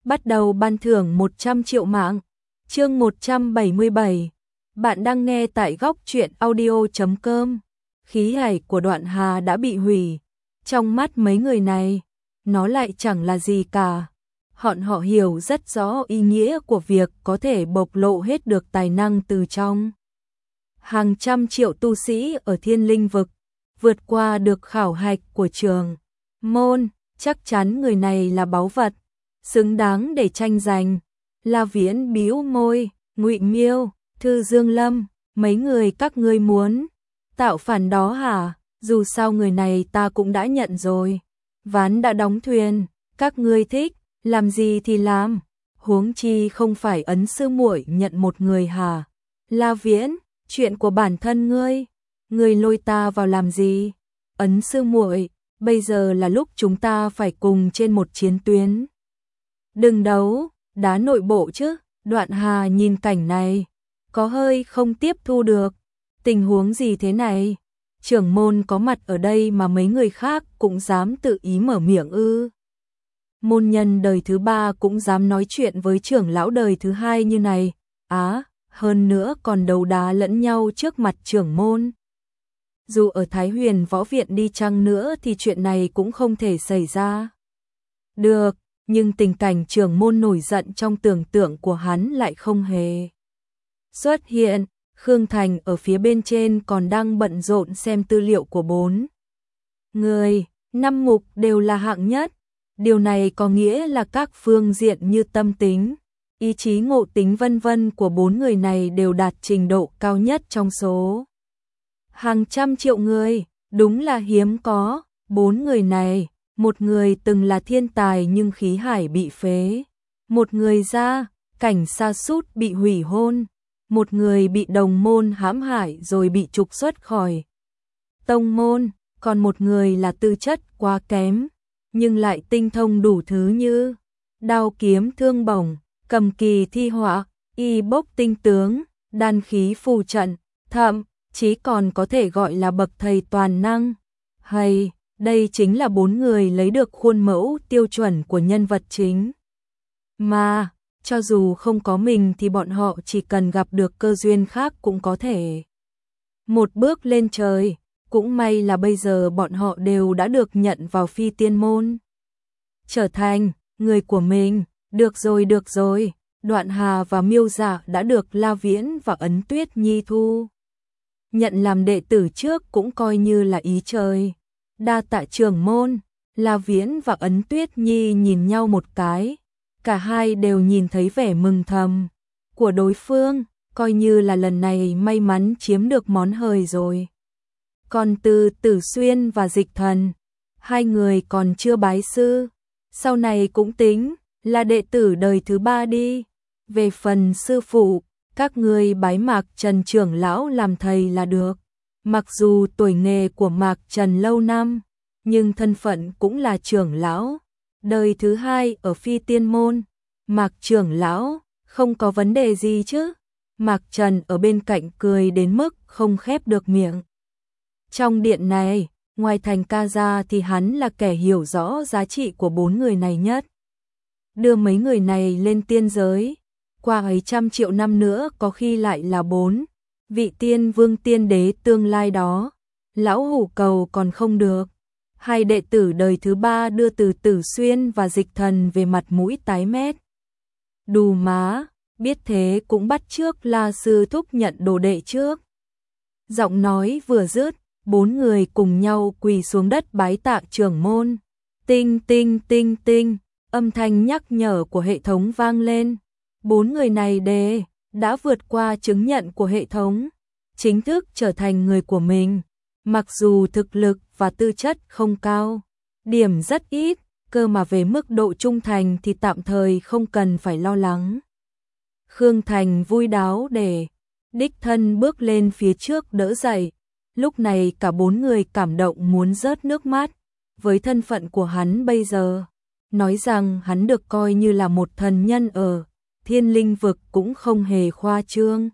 bắt đầu ban thưởng 100 triệu mạng. Chương 177. Bạn đang nghe tại góc truyện audio.com. Khí hải của Đoạn Hà đã bị hủy. Trong mắt mấy người này, nó lại chẳng là gì cả. Họ hiểu rất rõ ý nghĩa của việc có thể bộc lộ hết được tài năng từ trong. Hàng trăm triệu tu sĩ ở Thiên Linh vực, vượt qua được khảo hạch của trường môn, chắc chắn người này là báu vật, xứng đáng để tranh giành. La Viễn bĩu môi, Ngụy Miêu, Thư Dương Lâm, mấy người các ngươi muốn tạo phản đó hả? Dù sao người này ta cũng đã nhận rồi. Ván đã đóng thuyền, các ngươi thích làm gì thì làm, huống chi không phải Ấn sư muội nhận một người hả? La Viễn, chuyện của bản thân ngươi lôi ta vào làm gì? Ấn sư muội, bây giờ là lúc chúng ta phải cùng trên một chiến tuyến. Đừng đấu, đá nội bộ chứ. Đoạn Hà nhìn cảnh này, có hơi không tiếp thu được. Tình huống gì thế này? Trưởng môn có mặt ở đây mà mấy người khác cũng dám tự ý mở miệng ư? Môn nhân đời thứ ba cũng dám nói chuyện với trưởng lão đời thứ hai như này, hơn nữa còn đấu đá lẫn nhau trước mặt trưởng môn. Dù ở Thái Huyền Võ Viện đi chăng nữa thì chuyện này cũng không thể xảy ra được, nhưng tình cảnh trưởng môn nổi giận trong tưởng tượng của hắn lại không hề xuất hiện. Khương Thành ở phía bên trên còn đang bận rộn xem tư liệu của 4 người, 5 mục đều là hạng nhất. Điều này có nghĩa là các phương diện như tâm tính, ý chí ngộ tính vân vân của 4 người này đều đạt trình độ cao nhất trong số hàng trăm triệu người, đúng là hiếm có. 4 người này, một người từng là thiên tài nhưng khí hải bị phế, một người gia cảnh sa sút bị hủy hôn, một người bị đồng môn hãm hại rồi bị trục xuất khỏi tông môn, còn một người là tư chất quá kém nhưng lại tinh thông đủ thứ như đao kiếm thương bổng, cầm kỳ thi họa, y bốc tinh tướng, đan khí phù trận, thậm chí còn có thể gọi là bậc thầy toàn năng. Hay, đây chính là 4 người lấy được khuôn mẫu tiêu chuẩn của nhân vật chính. Mà, cho dù không có mình thì bọn họ chỉ cần gặp được cơ duyên khác cũng có thể một bước lên trời. Cũng may là bây giờ bọn họ đều đã được nhận vào Phi Tiên môn, trở thành người của mình. Được rồi, Đoạn Hà và Miêu Dạ đã được La Viễn và Ấn Tuyết Nhi thu nhận làm đệ tử trước cũng coi như là ý trời. Đa tạ trưởng môn. La Viễn và Ấn Tuyết Nhi nhìn nhau một cái, cả hai đều nhìn thấy vẻ mừng thầm của đối phương, coi như là lần này may mắn chiếm được món hời rồi. Còn Từ Tử Xuyên và Dịch Thần, hai người còn chưa bái sư, sau này cũng tính là đệ tử đời thứ ba đi. Về phần sư phụ, các ngươi bái Mạc Trần trưởng lão làm thầy là được. Mặc dù tuổi nghề của Mạc Trần lâu năm, nhưng thân phận cũng là trưởng lão đời thứ hai ở Phi Tiên môn. Mạc trưởng lão, không có vấn đề gì chứ? Mạc Trần ở bên cạnh cười đến mức không khép được miệng. Trong điện này, ngoài Thành Ca ra thì hắn là kẻ hiểu rõ giá trị của 4 người này nhất. Đưa mấy người này lên tiên giới, qua ấy trăm triệu năm nữa có khi lại là 4 vị tiên vương tiên đế tương lai đó. Lão hủ cầu còn không được. Hai đệ tử đời thứ ba đưa Từ Tử Xuyên và Dịch Thần về mặt mũi tái mét. Đù má, biết thế cũng bắt trước La sư thúc nhận đồ đệ trước. Giọng nói vừa dứt, 4 người cùng nhau quỳ xuống đất bái tạ trưởng môn. Tinh tinh tinh tinh, âm thanh nhắc nhở của hệ thống vang lên. 4 người này đã vượt qua chứng nhận của hệ thống, chính thức trở thành người của mình. Mặc dù thực lực và tư chất không cao, điểm rất ít, cơ mà về mức độ trung thành thì tạm thời không cần phải lo lắng. Khương Thành vui đáo để đích thân bước lên phía trước đỡ dậy. Lúc này cả 4 người cảm động muốn rớt nước mắt. Với thân phận của hắn bây giờ, nói rằng hắn được coi như là một thần nhân ở Thiên Linh vực cũng không hề khoa trương.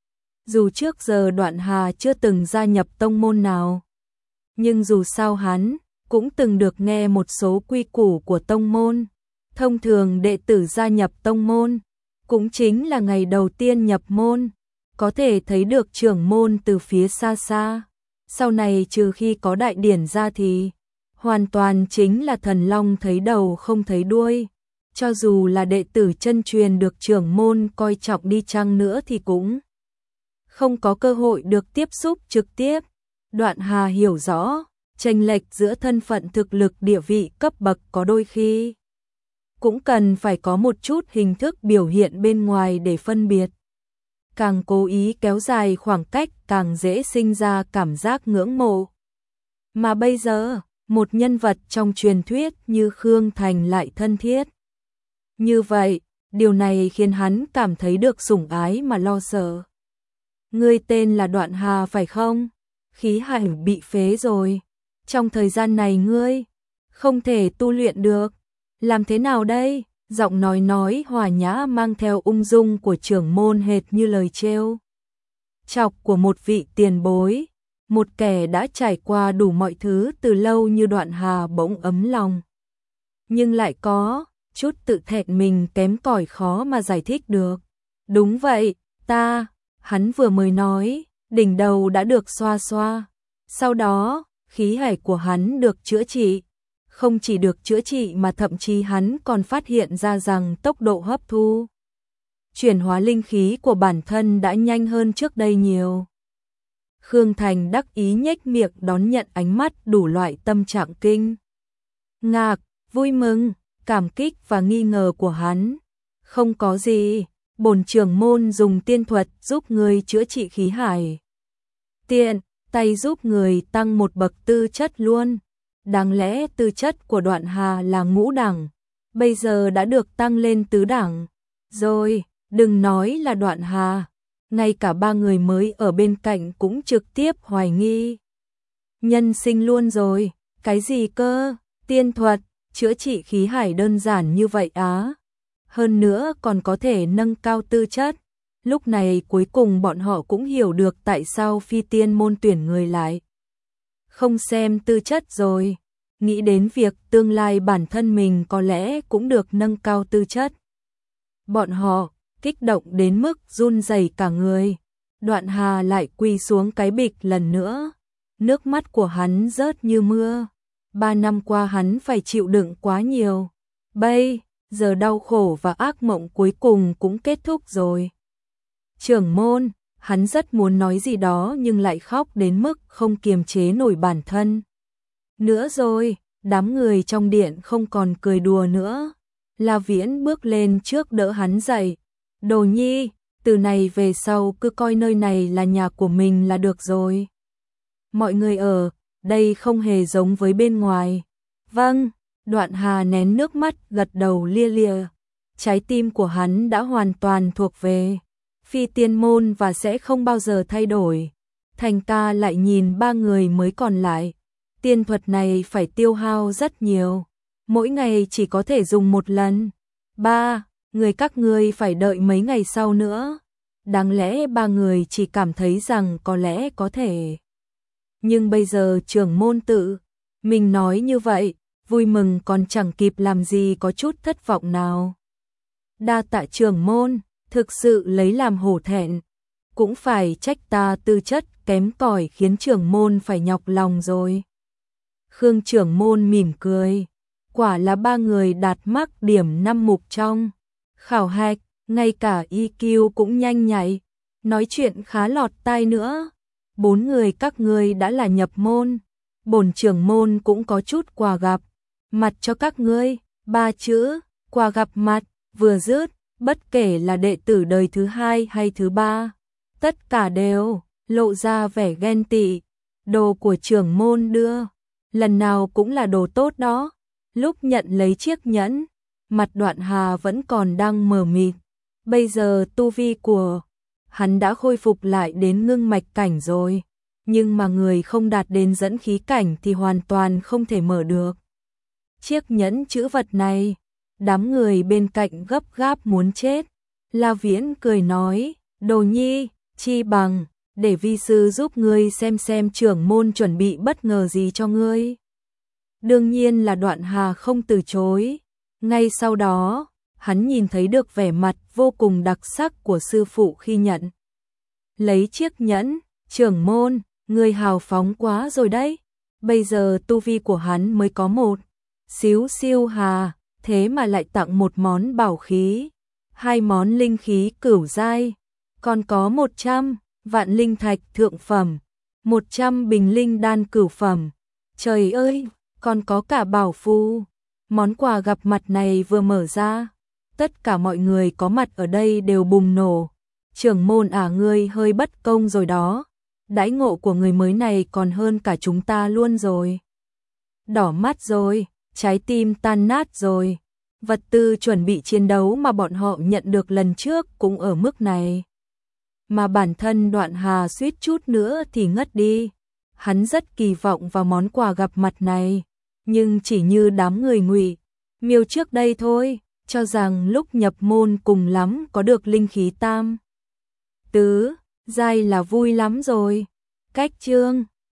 Dù trước giờ Đoạn Hà chưa từng gia nhập tông môn nào, nhưng dù sao hắn cũng từng được nghe một số quy củ của tông môn. Thông thường đệ tử gia nhập tông môn, cũng chính là ngày đầu tiên nhập môn, có thể thấy được trưởng môn từ phía xa xa. Sau này trừ khi có đại điển ra thì hoàn toàn chính là thần long thấy đầu không thấy đuôi. Cho dù là đệ tử chân truyền được trưởng môn coi trọng đi chăng nữa thì cũng không có cơ hội được tiếp xúc trực tiếp. Đoạn Hà hiểu rõ, chênh lệch giữa thân phận thực lực địa vị cấp bậc có đôi khi cũng cần phải có một chút hình thức biểu hiện bên ngoài để phân biệt. Càng cố ý kéo dài khoảng cách càng dễ sinh ra cảm giác ngưỡng mộ. Mà bây giờ, một nhân vật trong truyền thuyết như Khương Thành lại thân thiết. Như vậy, điều này khiến hắn cảm thấy được sủng ái mà lo sợ. Ngươi tên là Đoạn Hà phải không? Khí hải bị phế rồi. Trong thời gian này ngươi không thể tu luyện được. Làm thế nào đây? Giọng nói hòa nhã mang theo ung dung của trưởng môn hệt như lời trêu chọc của một vị tiền bối. Một kẻ đã trải qua đủ mọi thứ từ lâu như Đoạn Hà bỗng ấm lòng. Nhưng lại có chút tự thẹn mình kém cỏi khó mà giải thích được. Đúng vậy, hắn vừa mới nói, đỉnh đầu đã được xoa xoa. Sau đó, khí hải của hắn được chữa trị. Không chỉ được chữa trị mà thậm chí hắn còn phát hiện ra rằng tốc độ hấp thu, chuyển hóa linh khí của bản thân đã nhanh hơn trước đây nhiều. Khương Thành đắc ý nhếch miệng đón nhận ánh mắt đủ loại tâm trạng kinh ngạc, vui mừng, cảm kích và nghi ngờ của hắn. Không có gì, bổn trưởng môn dùng tiên thuật giúp người chữa trị khí hải. Tiện tay giúp người tăng một bậc tư chất luôn. Đáng lẽ tư chất của Đoạn Hà là ngũ đẳng, bây giờ đã được tăng lên tứ đẳng. Rồi, đừng nói là Đoạn Hà, ngay cả ba người mới ở bên cạnh cũng trực tiếp hoài nghi. Nhân sinh luôn rồi, cái gì cơ, tiên thuật, chữa trị khí hải đơn giản như vậy á. Hơn nữa còn có thể nâng cao tư chất. Lúc này cuối cùng bọn họ cũng hiểu được tại sao phi tiên môn tuyển người lại không xem tư chất rồi, nghĩ đến việc tương lai bản thân mình có lẽ cũng được nâng cao tư chất. Bọn họ kích động đến mức run rẩy cả người. Đoạn Hà lại quỳ xuống cái bịch lần nữa. Nước mắt của hắn rớt như mưa. 3 năm qua hắn phải chịu đựng quá nhiều. Bây giờ đau khổ và ác mộng cuối cùng cũng kết thúc rồi. Trưởng môn, hắn rất muốn nói gì đó nhưng lại khóc đến mức không kiềm chế nổi bản thân. Nữa rồi, đám người trong điện không còn cười đùa nữa. La Viễn bước lên trước đỡ hắn dậy. Đồ Nhi, từ này về sau cứ coi nơi này là nhà của mình là được rồi. Mọi người ở đây không hề giống với bên ngoài. Vâng, Đoạn Hà nén nước mắt gật đầu lia lịa. Trái tim của hắn đã hoàn toàn thuộc về phi tiên môn và sẽ không bao giờ thay đổi. Thành ca lại nhìn ba người mới còn lại. Tiên thuật này phải tiêu hao rất nhiều. Mỗi ngày chỉ có thể dùng một lần. Người các ngươi phải đợi mấy ngày sau nữa. Đáng lẽ ba người chỉ cảm thấy rằng có lẽ có thể. Nhưng bây giờ trưởng môn tự mình nói như vậy, vui mừng còn chẳng kịp làm gì có chút thất vọng nào. Đa tạ trưởng môn, thực sự lấy làm hổ thẹn. Cũng phải trách ta tư chất kém cỏi khiến trưởng môn phải nhọc lòng rồi. Khương trưởng môn mỉm cười. Quả là ba người đạt mắc điểm 5 mục trong khảo hạch, ngay cả EQ cũng nhanh nhạy, nói chuyện khá lọt tai nữa. 4 người các ngươi đã là nhập môn, bổn trưởng môn cũng có chút quà gặp mặt cho các ngươi. 3 chữ, quà gặp mặt, vừa dứt, bất kể là đệ tử đời thứ 2 hay thứ 3, tất cả đều lộ ra vẻ ghen tị. Đồ của trưởng môn đưa, lần nào cũng là đồ tốt đó. Lúc nhận lấy chiếc nhẫn, mặt Đoạn Hà vẫn còn đang mờ mịt. Bây giờ tu vi của hắn đã khôi phục lại đến ngưng mạch cảnh rồi, nhưng mà người không đạt đến dẫn khí cảnh thì hoàn toàn không thể mở được chiếc nhẫn chữ vật này. Đám người bên cạnh gấp gáp muốn chết. La Viễn cười nói, Đồ Nhi, chi bằng để vi sư giúp ngươi xem trưởng môn chuẩn bị bất ngờ gì cho ngươi. Đương nhiên là Đoạn Hà không từ chối. Ngay sau đó, hắn nhìn thấy được vẻ mặt vô cùng đặc sắc của sư phụ khi nhận lấy chiếc nhẫn. Trưởng môn, người hào phóng quá rồi đấy. Bây giờ tu vi của hắn mới có một xíu siêu hà, thế mà lại tặng một món bảo khí, 2 món linh khí cửu giai, còn có 100 vạn linh thạch thượng phẩm, 100 bình linh đan cửu phẩm. Trời ơi, còn có cả bảo phù. Món quà gặp mặt này vừa mở ra, tất cả mọi người có mặt ở đây đều bùng nổ. Trưởng môn ngươi hơi bất công rồi đó. Đãi ngộ của người mới này còn hơn cả chúng ta luôn rồi. Đỏ mắt rồi, trái tim tan nát rồi. Vật tư chuẩn bị chiến đấu mà bọn họ nhận được lần trước cũng ở mức này. Mà bản thân Đoạn Hà suýt chút nữa thì ngất đi. Hắn rất kỳ vọng vào món quà gặp mặt này, nhưng chỉ như đám người Ngụy Miêu trước đây thôi, cho rằng lúc nhập môn cùng lắm có được linh khí tam tứ giai là vui lắm rồi. Cách chương